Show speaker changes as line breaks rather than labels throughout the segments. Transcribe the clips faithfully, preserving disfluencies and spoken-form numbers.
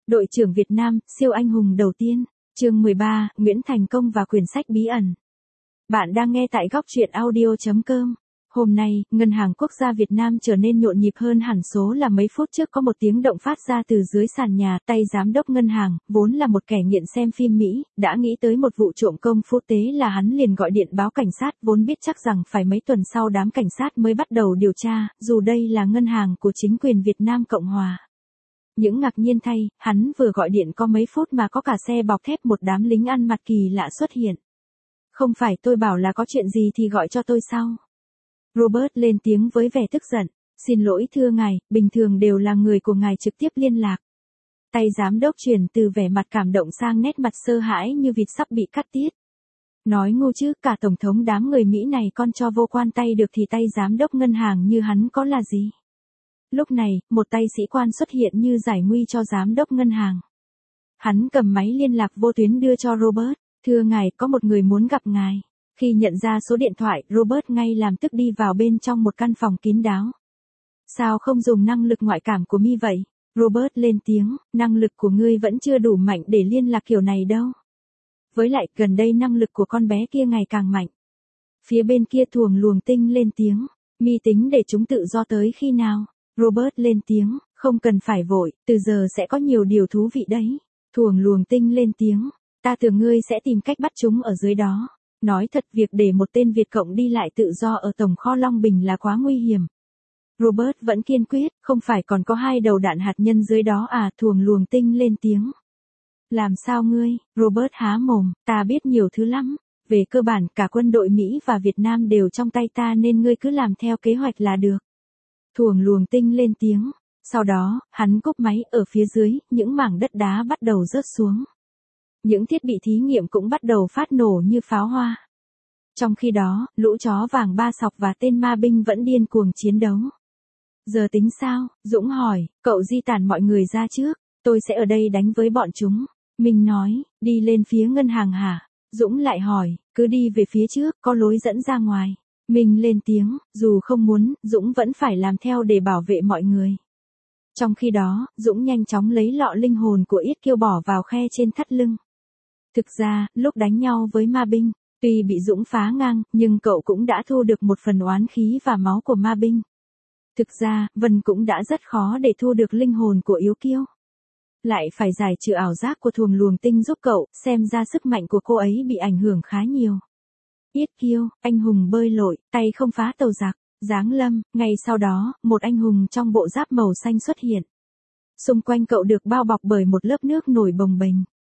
Đội trưởng Việt Nam, siêu anh hùng đầu tiên. Chương mười ba, Nguyễn Thành Công và quyển sách bí ẩn. Bạn đang nghe tại góc truyện audio chấm com. Hôm nay, Ngân hàng Quốc gia Việt Nam trở nên nhộn nhịp hơn hẳn số là mấy phút trước có một tiếng động phát ra từ dưới sàn nhà. Tay giám đốc ngân hàng, vốn là một kẻ nghiện xem phim Mỹ, đã nghĩ tới một vụ trộm công phú tế là hắn liền gọi điện báo cảnh sát, vốn biết chắc rằng phải mấy tuần sau đám cảnh sát mới bắt đầu điều tra, dù đây là ngân hàng của chính quyền Việt Nam Cộng Hòa. Những ngạc nhiên thay, hắn vừa gọi điện có mấy phút mà có cả xe bọc thép một đám lính ăn mặc kỳ lạ xuất hiện. Không phải tôi bảo là có chuyện gì thì gọi cho tôi sao? Robert lên tiếng với vẻ tức giận. Xin lỗi thưa ngài, bình thường đều là người của ngài trực tiếp liên lạc. Tay giám đốc chuyển từ vẻ mặt cảm động sang nét mặt sơ hãi như vịt sắp bị cắt tiết. Nói ngu chứ, cả tổng thống đám người Mỹ này con cho vô quan tay được thì tay giám đốc ngân hàng như hắn có là gì? Lúc này, một tay sĩ quan xuất hiện như giải nguy cho giám đốc ngân hàng. Hắn cầm máy liên lạc vô tuyến đưa cho Robert. Thưa ngài, có một người muốn gặp ngài. Khi nhận ra số điện thoại, Robert ngay làm tức đi vào bên trong một căn phòng kín đáo. Sao không dùng năng lực ngoại cảm của mi vậy? Robert lên tiếng, năng lực của ngươi vẫn chưa đủ mạnh để liên lạc kiểu này đâu. Với lại, gần đây năng lực của con bé kia ngày càng mạnh. Phía bên kia thuồng luồng tinh lên tiếng, mi tính để chúng tự do tới khi nào? Robert lên tiếng, không cần phải vội, từ giờ sẽ có nhiều điều thú vị đấy. Thuồng luồng tinh lên tiếng, ta tưởng ngươi sẽ tìm cách bắt chúng ở dưới đó. Nói thật, việc để một tên Việt Cộng đi lại tự do ở tổng kho Long Bình là quá nguy hiểm. Robert vẫn kiên quyết, không phải còn có hai đầu đạn hạt nhân dưới đó à? Thuồng luồng tinh lên tiếng. Làm sao ngươi? Robert há mồm, ta biết nhiều thứ lắm. Về cơ bản cả quân đội Mỹ và Việt Nam đều trong tay ta nên ngươi cứ làm theo kế hoạch là được. Thuồng luồng tinh lên tiếng. Sau đó, hắn cúp máy, ở phía dưới, những mảng đất đá bắt đầu rớt xuống. Những thiết bị thí nghiệm cũng bắt đầu phát nổ như pháo hoa. Trong khi đó, lũ chó vàng ba sọc và tên ma binh vẫn điên cuồng chiến đấu. Giờ tính sao? Dũng hỏi, cậu di tản mọi người ra trước, tôi sẽ ở đây đánh với bọn chúng. Minh nói, đi lên phía ngân hàng hả? Dũng lại hỏi, cứ đi về phía trước, có lối dẫn ra ngoài. Minh lên tiếng, dù không muốn, Dũng vẫn phải làm theo để bảo vệ mọi người. Trong khi đó, Dũng nhanh chóng lấy lọ linh hồn của Yết Kiêu bỏ vào khe trên thắt lưng. Thực ra, lúc đánh nhau với ma binh, tuy bị Dũng phá ngang, nhưng cậu cũng đã thu được một phần oán khí và máu của ma binh. Thực ra, Vân cũng đã rất khó để thu được linh hồn của Yếu Kiêu. Lại phải giải trừ ảo giác của thuồng luồng tinh giúp cậu, xem ra sức mạnh của cô ấy bị ảnh hưởng khá nhiều. Yết Kiêu, anh hùng bơi lội, tay không phá tàu giặc, giáng lâm. Ngay sau đó, một anh hùng trong bộ giáp màu xanh xuất hiện. Xung quanh cậu được bao bọc bởi một lớp nước nổi bồng bềnh.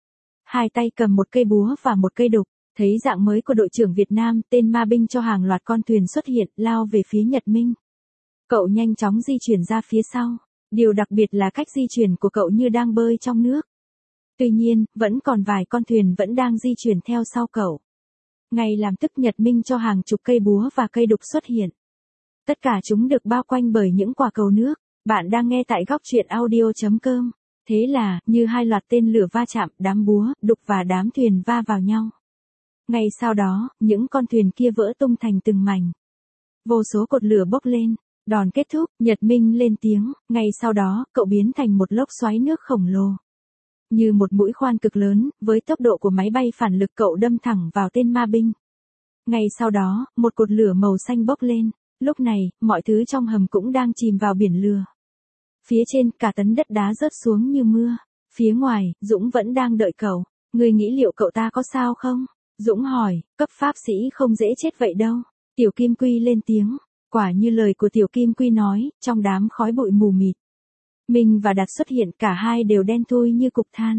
Hai tay cầm một cây búa và một cây đục. Thấy dạng mới của đội trưởng Việt Nam, tên ma binh cho hàng loạt con thuyền xuất hiện, lao về phía Nhật Minh. Cậu nhanh chóng di chuyển ra phía sau. Điều đặc biệt là cách di chuyển của cậu như đang bơi trong nước. Tuy nhiên, vẫn còn vài con thuyền vẫn đang di chuyển theo sau cậu. Ngay làm tức Nhật Minh cho hàng chục cây búa và cây đục xuất hiện. Tất cả chúng được bao quanh bởi những quả cầu nước. Bạn đang nghe tại góc truyện audio chấm com. Thế là, như hai loạt tên lửa va chạm, đám búa, đục và đám thuyền va vào nhau. Ngay sau đó, những con thuyền kia vỡ tung thành từng mảnh. Vô số cột lửa bốc lên. Đòn kết thúc, Nhật Minh lên tiếng, ngay sau đó, cậu biến thành một lốc xoáy nước khổng lồ. Như một mũi khoan cực lớn, với tốc độ của máy bay phản lực cậu đâm thẳng vào tên ma binh. Ngay sau đó, một cột lửa màu xanh bốc lên. Lúc này, mọi thứ trong hầm cũng đang chìm vào biển lửa. Phía trên, cả tấn đất đá rớt xuống như mưa. Phía ngoài, Dũng vẫn đang đợi cậu. Ngươi nghĩ liệu cậu ta có sao không? Dũng hỏi, cấp pháp sĩ không dễ chết vậy đâu. Tiểu Kim Quy lên tiếng. Quả như lời của Tiểu Kim Quy nói, trong đám khói bụi mù mịt. Minh và Đạt xuất hiện, cả hai đều đen thui như cục than.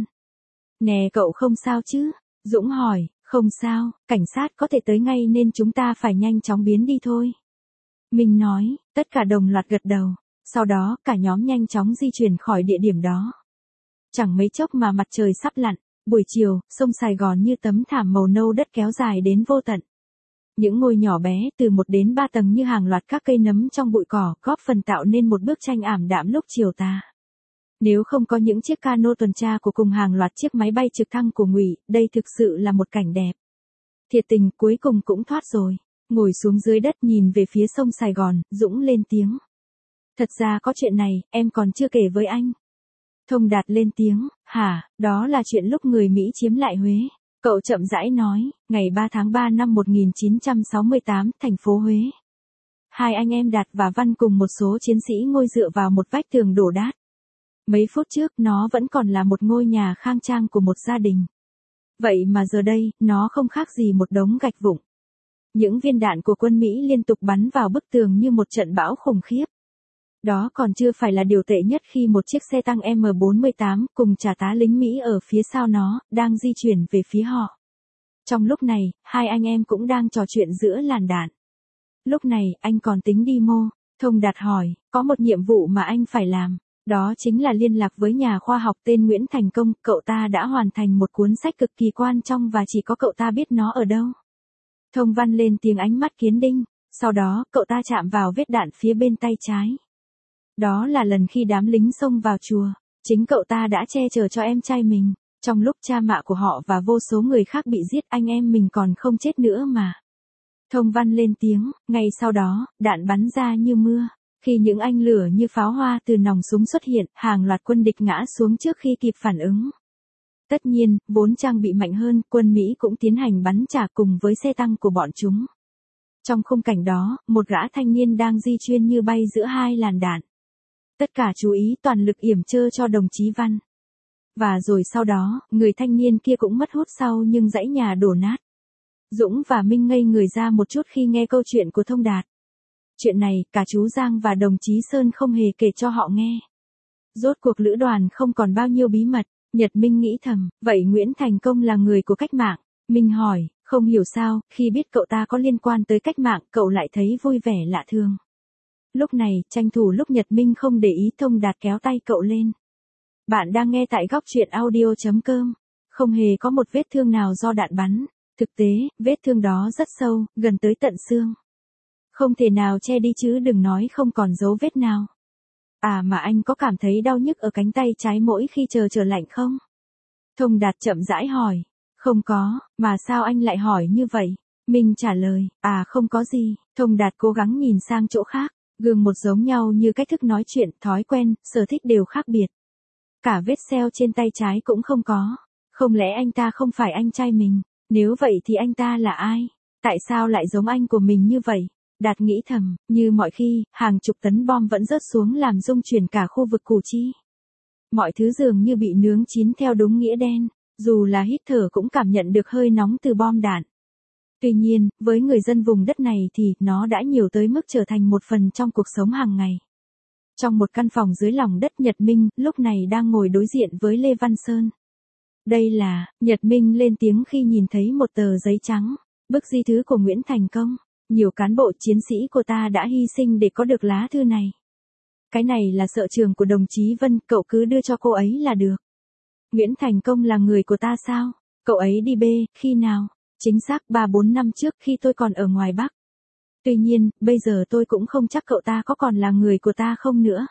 Nè cậu không sao chứ? Dũng hỏi, không sao, cảnh sát có thể tới ngay nên chúng ta phải nhanh chóng biến đi thôi. Minh nói, tất cả đồng loạt gật đầu. Sau đó, cả nhóm nhanh chóng di chuyển khỏi địa điểm đó. Chẳng mấy chốc mà mặt trời sắp lặn, buổi chiều, sông Sài Gòn như tấm thảm màu nâu đất kéo dài đến vô tận. Những ngôi nhỏ bé từ một đến ba tầng như hàng loạt các cây nấm trong bụi cỏ, góp phần tạo nên một bức tranh ảm đạm lúc chiều tà. Nếu không có những chiếc cano tuần tra của cùng hàng loạt chiếc máy bay trực thăng của Ngụy, đây thực sự là một cảnh đẹp. Thiệt tình, cuối cùng cũng thoát rồi. Ngồi xuống dưới đất nhìn về phía sông Sài Gòn, Dũng lên tiếng. Thật ra có chuyện này, em còn chưa kể với anh. Thông Đạt lên tiếng, hả, đó là chuyện lúc người Mỹ chiếm lại Huế. Cậu chậm rãi nói, ngày ba tháng ba năm một nghìn chín trăm sáu mươi tám, thành phố Huế. Hai anh em Đạt và Văn cùng một số chiến sĩ ngồi dựa vào một vách tường đổ đát. Mấy phút trước nó vẫn còn là một ngôi nhà khang trang của một gia đình. Vậy mà giờ đây, nó không khác gì một đống gạch vụn. Những viên đạn của quân Mỹ liên tục bắn vào bức tường như một trận bão khủng khiếp. Đó còn chưa phải là điều tệ nhất khi một chiếc xe tăng M bốn mươi tám cùng chả tá lính Mỹ ở phía sau nó, đang di chuyển về phía họ. Trong lúc này, hai anh em cũng đang trò chuyện giữa làn đạn. Lúc này, anh còn tính đi mô. Thông Đạt hỏi, có một nhiệm vụ mà anh phải làm. Đó chính là liên lạc với nhà khoa học tên Nguyễn Thành Công. Cậu ta đã hoàn thành một cuốn sách cực kỳ quan trọng và chỉ có cậu ta biết nó ở đâu. Thông Văn lên tiếng ánh mắt kiến đinh. Sau đó, cậu ta chạm vào vết đạn phía bên tay trái. Đó là lần khi đám lính xông vào chùa. Chính cậu ta đã che chở cho em trai mình. Trong lúc cha mẹ của họ và vô số người khác bị giết, anh em mình còn không chết nữa mà. Thông Văn lên tiếng, ngay sau đó, đạn bắn ra như mưa. Khi những ánh lửa như pháo hoa từ nòng súng xuất hiện, hàng loạt quân địch ngã xuống trước khi kịp phản ứng. Tất nhiên, vốn trang bị mạnh hơn, quân Mỹ cũng tiến hành bắn trả cùng với xe tăng của bọn chúng. Trong khung cảnh đó, một gã thanh niên đang di chuyển như bay giữa hai làn đạn. Tất cả chú ý toàn lực yểm trợ cho đồng chí Văn. Và rồi sau đó, người thanh niên kia cũng mất hút sau nhưng dãy nhà đổ nát. Dũng và Minh ngây người ra một chút khi nghe câu chuyện của Thông Đạt. Chuyện này, cả chú Giang và đồng chí Sơn không hề kể cho họ nghe. Rốt cuộc lữ đoàn không còn bao nhiêu bí mật. Nhật Minh nghĩ thầm, vậy Nguyễn Thành Công là người của cách mạng. Minh hỏi, không hiểu sao, khi biết cậu ta có liên quan tới cách mạng, cậu lại thấy vui vẻ lạ thường. Lúc này, tranh thủ lúc Nhật Minh không để ý, Thông Đạt kéo tay cậu lên. Bạn đang nghe tại góc truyện audio chấm com. Không hề có một vết thương nào do đạn bắn. Thực tế, vết thương đó rất sâu, gần tới tận xương. Không thể nào che đi chứ đừng nói không còn dấu vết nào. À mà anh có cảm thấy đau nhức ở cánh tay trái mỗi khi chờ trời lạnh không? Thông Đạt chậm rãi hỏi. Không có, mà sao anh lại hỏi như vậy? Minh trả lời, à không có gì. Thông Đạt cố gắng nhìn sang chỗ khác. Gương một giống nhau như cách thức nói chuyện, thói quen, sở thích đều khác biệt. Cả vết sẹo trên tay trái cũng không có. Không lẽ anh ta không phải anh trai mình? Nếu vậy thì anh ta là ai? Tại sao lại giống anh của mình như vậy? Đạt nghĩ thầm, như mọi khi, hàng chục tấn bom vẫn rớt xuống làm rung chuyển cả khu vực Củ Chi. Mọi thứ dường như bị nướng chín theo đúng nghĩa đen, dù là hít thở cũng cảm nhận được hơi nóng từ bom đạn. Tuy nhiên, với người dân vùng đất này thì nó đã nhiều tới mức trở thành một phần trong cuộc sống hàng ngày. Trong một căn phòng dưới lòng đất, Nhật Minh lúc này đang ngồi đối diện với Lê Văn Sơn. Đây là, Nhật Minh lên tiếng khi nhìn thấy một tờ giấy trắng, bức di thư của Nguyễn Thành Công. Nhiều cán bộ chiến sĩ của ta đã hy sinh để có được lá thư này. Cái này là sở trường của đồng chí Vân, cậu cứ đưa cho cô ấy là được. Nguyễn Thành Công là người của ta sao? Cậu ấy đi bê, khi nào? Chính xác ba bốn năm trước khi tôi còn ở ngoài Bắc. Tuy nhiên, bây giờ tôi cũng không chắc cậu ta có còn là người của ta không nữa.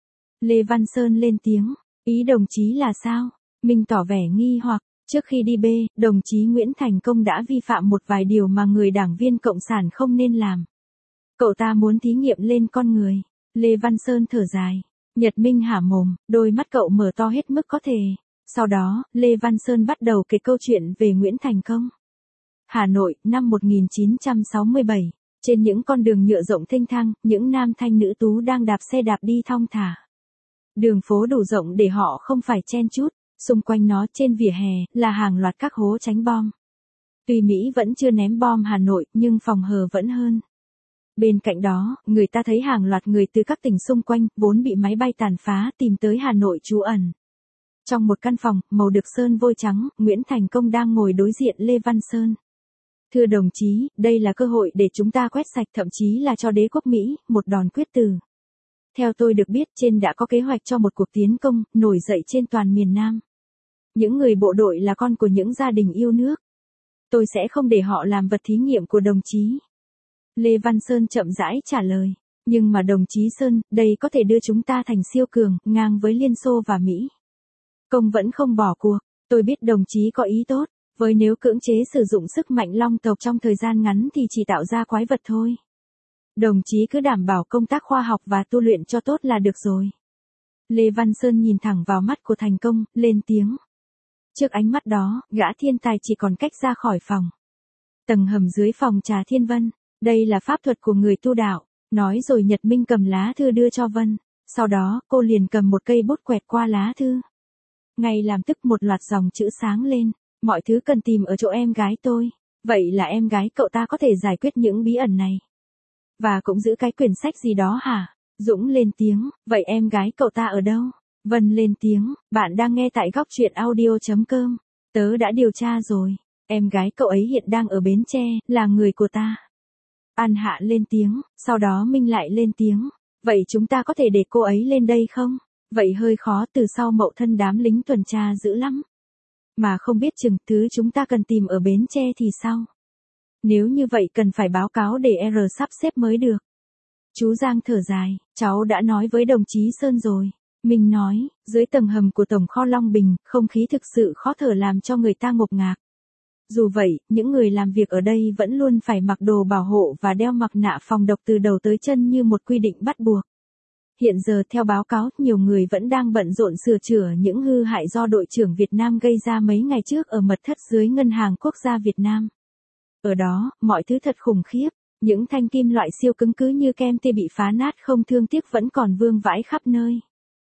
Lê Văn Sơn lên tiếng, ý đồng chí là sao? Minh tỏ vẻ nghi hoặc, trước khi đi bê, đồng chí Nguyễn Thành Công đã vi phạm một vài điều mà người đảng viên Cộng sản không nên làm. Cậu ta muốn thí nghiệm lên con người. Lê Văn Sơn thở dài. Nhật Minh há mồm, đôi mắt cậu mở to hết mức có thể. Sau đó, Lê Văn Sơn bắt đầu kể câu chuyện về Nguyễn Thành Công. Hà Nội, năm một nghìn chín trăm sáu mươi bảy. Trên những con đường nhựa rộng thênh thang, những nam thanh nữ tú đang đạp xe đạp đi thong thả. Đường phố đủ rộng để họ không phải chen chúc. Xung quanh nó trên vỉa hè là hàng loạt các hố tránh bom. Tuy Mỹ vẫn chưa ném bom Hà Nội nhưng phòng hờ vẫn hơn. Bên cạnh đó, người ta thấy hàng loạt người từ các tỉnh xung quanh vốn bị máy bay tàn phá tìm tới Hà Nội trú ẩn. Trong một căn phòng màu được sơn vôi trắng, Nguyễn Thành Công đang ngồi đối diện Lê Văn Sơn. Thưa đồng chí, đây là cơ hội để chúng ta quét sạch, thậm chí là cho đế quốc Mỹ một đòn quyết tử. Theo tôi được biết, trên đã có kế hoạch cho một cuộc tiến công nổi dậy trên toàn miền Nam. Những người bộ đội là con của những gia đình yêu nước. Tôi sẽ không để họ làm vật thí nghiệm của đồng chí. Lê Văn Sơn chậm rãi trả lời. Nhưng mà đồng chí Sơn, đây có thể đưa chúng ta thành siêu cường, ngang với Liên Xô và Mỹ. Công vẫn không bỏ cuộc. Tôi biết đồng chí có ý tốt. Với nếu cưỡng chế sử dụng sức mạnh long tộc trong thời gian ngắn thì chỉ tạo ra quái vật thôi. Đồng chí cứ đảm bảo công tác khoa học và tu luyện cho tốt là được rồi. Lê Văn Sơn nhìn thẳng vào mắt của Thành Công, lên tiếng. Trước ánh mắt đó, gã thiên tài chỉ còn cách ra khỏi phòng. Tầng hầm dưới phòng trà Thiên Vân, đây là pháp thuật của người tu đạo, nói rồi Nhật Minh cầm lá thư đưa cho Vân, sau đó cô liền cầm một cây bút quẹt qua lá thư. Ngay làm tức một loạt dòng chữ sáng lên, mọi thứ cần tìm ở chỗ em gái tôi, vậy là em gái cậu ta có thể giải quyết những bí ẩn này. Và cũng giữ cái quyển sách gì đó hả? Dũng lên tiếng, vậy em gái cậu ta ở đâu? Vân lên tiếng, bạn đang nghe tại góc truyện audio.com, tớ đã điều tra rồi, em gái cậu ấy hiện đang ở Bến Tre, là người của ta. An Hạ lên tiếng, sau đó Minh lại lên tiếng, vậy chúng ta có thể để cô ấy lên đây không? Vậy hơi khó, từ sau Mậu Thân đám lính tuần tra dữ lắm. Mà không biết chừng thứ chúng ta cần tìm ở Bến Tre thì sao? Nếu như vậy cần phải báo cáo để R sắp xếp mới được. Chú Giang thở dài, cháu đã nói với đồng chí Sơn rồi. Minh nói, dưới tầng hầm của Tổng kho Long Bình, không khí thực sự khó thở làm cho người ta ngộp ngạc. Dù vậy, những người làm việc ở đây vẫn luôn phải mặc đồ bảo hộ và đeo mặt nạ phòng độc từ đầu tới chân như một quy định bắt buộc. Hiện giờ theo báo cáo, nhiều người vẫn đang bận rộn sửa chữa những hư hại do đội trưởng Việt Nam gây ra mấy ngày trước ở mật thất dưới Ngân hàng Quốc gia Việt Nam. Ở đó, mọi thứ thật khủng khiếp, những thanh kim loại siêu cứng cứ như kem tê bị phá nát không thương tiếc vẫn còn vương vãi khắp nơi.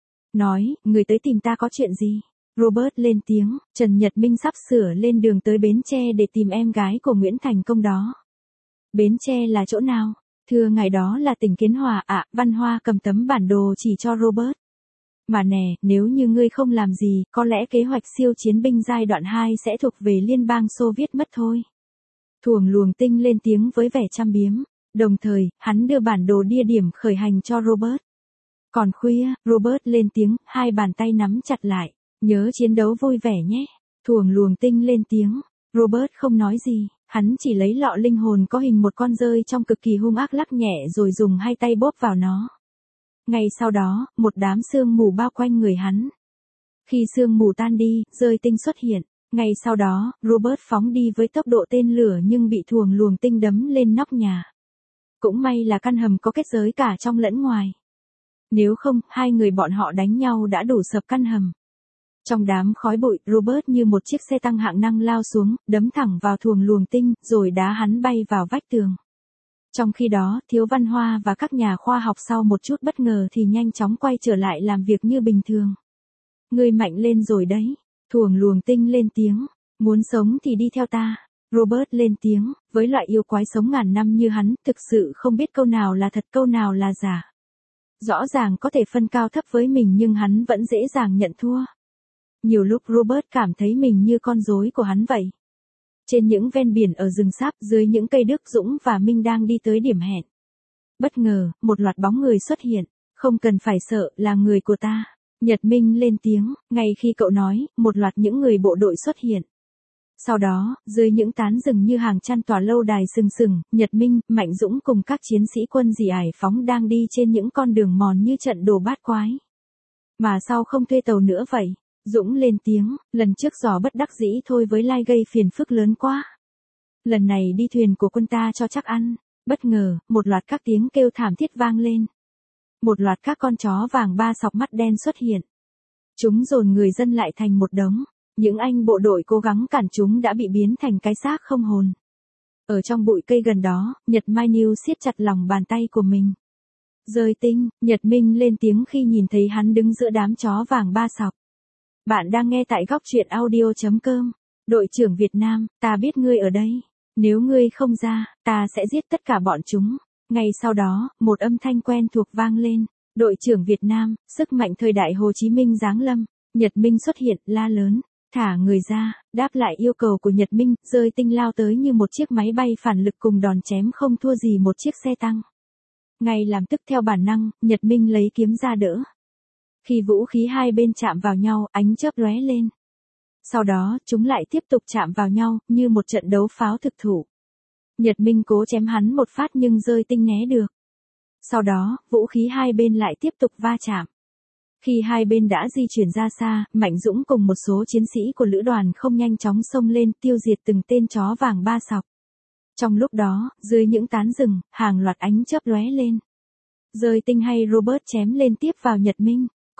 Nói, người tới tìm ta có chuyện gì? Robert lên tiếng, Trần Nhật Minh sắp sửa lên đường tới Bến Tre để tìm em gái của Nguyễn Thành Công đó. Bến Tre là chỗ nào? Thưa ngài, đó là tỉnh Kiến Hòa ạ. À, Văn Hoa cầm tấm bản đồ chỉ cho Robert. Mà nè, nếu như ngươi không làm gì, có lẽ kế hoạch siêu chiến binh giai đoạn hai sẽ thuộc về Liên bang Xô Viết mất thôi. Thuồng Luồng Tinh lên tiếng với vẻ chăm biếm, đồng thời, hắn đưa bản đồ địa điểm khởi hành cho Robert. Còn khuya, Robert lên tiếng, hai bàn tay nắm chặt lại, nhớ chiến đấu vui vẻ nhé. Thuồng Luồng Tinh lên tiếng, Robert không nói gì, hắn chỉ lấy lọ linh hồn có hình một con dơi trong cực kỳ hung ác lắc nhẹ rồi dùng hai tay bóp vào nó. Ngay sau đó, một đám sương mù bao quanh người hắn. Khi sương mù tan đi, dơi tinh xuất hiện. Ngay sau đó, Robert phóng đi với tốc độ tên lửa nhưng bị Thuồng Luồng Tinh đấm lên nóc nhà. Cũng may là căn hầm có kết giới cả trong lẫn ngoài. Nếu không, hai người bọn họ đánh nhau đã đủ sập căn hầm. Trong đám khói bụi, Robert như một chiếc xe tăng hạng nặng lao xuống, đấm thẳng vào Thuồng Luồng Tinh, rồi đá hắn bay vào vách tường. Trong khi đó, Thiếu Văn Hoa và các nhà khoa học sau một chút bất ngờ thì nhanh chóng quay trở lại làm việc như bình thường. Ngươi mạnh lên rồi đấy. Thuồng Luồng Tinh lên tiếng, muốn sống thì đi theo ta. Robert lên tiếng, với loại yêu quái sống ngàn năm như hắn, thực sự không biết câu nào là thật câu nào là giả. Rõ ràng có thể phân cao thấp với mình nhưng hắn vẫn dễ dàng nhận thua. Nhiều lúc Robert cảm thấy mình như con rối của hắn vậy. Trên những ven biển ở rừng sáp, dưới những cây đước, Dũng và Minh đang đi tới điểm hẹn. Bất ngờ, một loạt bóng người xuất hiện, không cần phải sợ, là người của ta. Nhật Minh lên tiếng, ngay khi cậu nói, một loạt những người bộ đội xuất hiện. Sau đó, dưới những tán rừng như hàng chăn tòa lâu đài sừng sừng, Nhật Minh, Mạnh Dũng cùng các chiến sĩ quân Dì Ải Phóng đang đi trên những con đường mòn như trận đồ bát quái. Mà sao không thuê tàu nữa vậy? Dũng lên tiếng, lần trước giò bất đắc dĩ thôi với lai gây phiền phức lớn quá. Lần này đi thuyền của quân ta cho chắc ăn. Bất ngờ, một loạt các tiếng kêu thảm thiết vang lên. Một loạt các con chó vàng ba sọc mắt đen xuất hiện. Chúng dồn người dân lại thành một đống. Những anh bộ đội cố gắng cản chúng đã bị biến thành cái xác không hồn. Ở trong bụi cây gần đó, Nhật Mai Niu siết chặt lòng bàn tay của mình. Dơi Tinh, Nhật Minh lên tiếng khi nhìn thấy hắn đứng giữa đám chó vàng ba sọc. Bạn đang nghe tại góc truyện audio.com. Đội trưởng Việt Nam, ta biết ngươi ở đây. Nếu ngươi không ra, ta sẽ giết tất cả bọn chúng. Ngay sau đó, một âm thanh quen thuộc vang lên. Đội trưởng Việt Nam, sức mạnh thời đại Hồ Chí Minh giáng lâm. Nhật Minh xuất hiện, la lớn. Thả người ra, đáp lại yêu cầu của Nhật Minh, Dơi Tinh lao tới như một chiếc máy bay phản lực cùng đòn chém không thua gì một chiếc xe tăng. Ngay làm tức theo bản năng, Nhật Minh lấy kiếm ra đỡ. Khi vũ khí hai bên chạm vào nhau, ánh chớp lóe lên. Sau đó, chúng lại tiếp tục chạm vào nhau, như một trận đấu pháo thực thụ. Nhật Minh cố chém hắn một phát nhưng Dơi Tinh né được. Sau đó, vũ khí hai bên lại tiếp tục va chạm. Khi hai bên đã di chuyển ra xa, Mạnh Dũng cùng một số chiến sĩ của lữ đoàn không nhanh chóng xông lên tiêu diệt từng tên chó vàng ba sọc. Trong lúc đó, dưới những tán rừng, hàng loạt ánh chớp lóe lên. Dơi Tinh hay Robert chém lên tiếp vào Nhật Minh.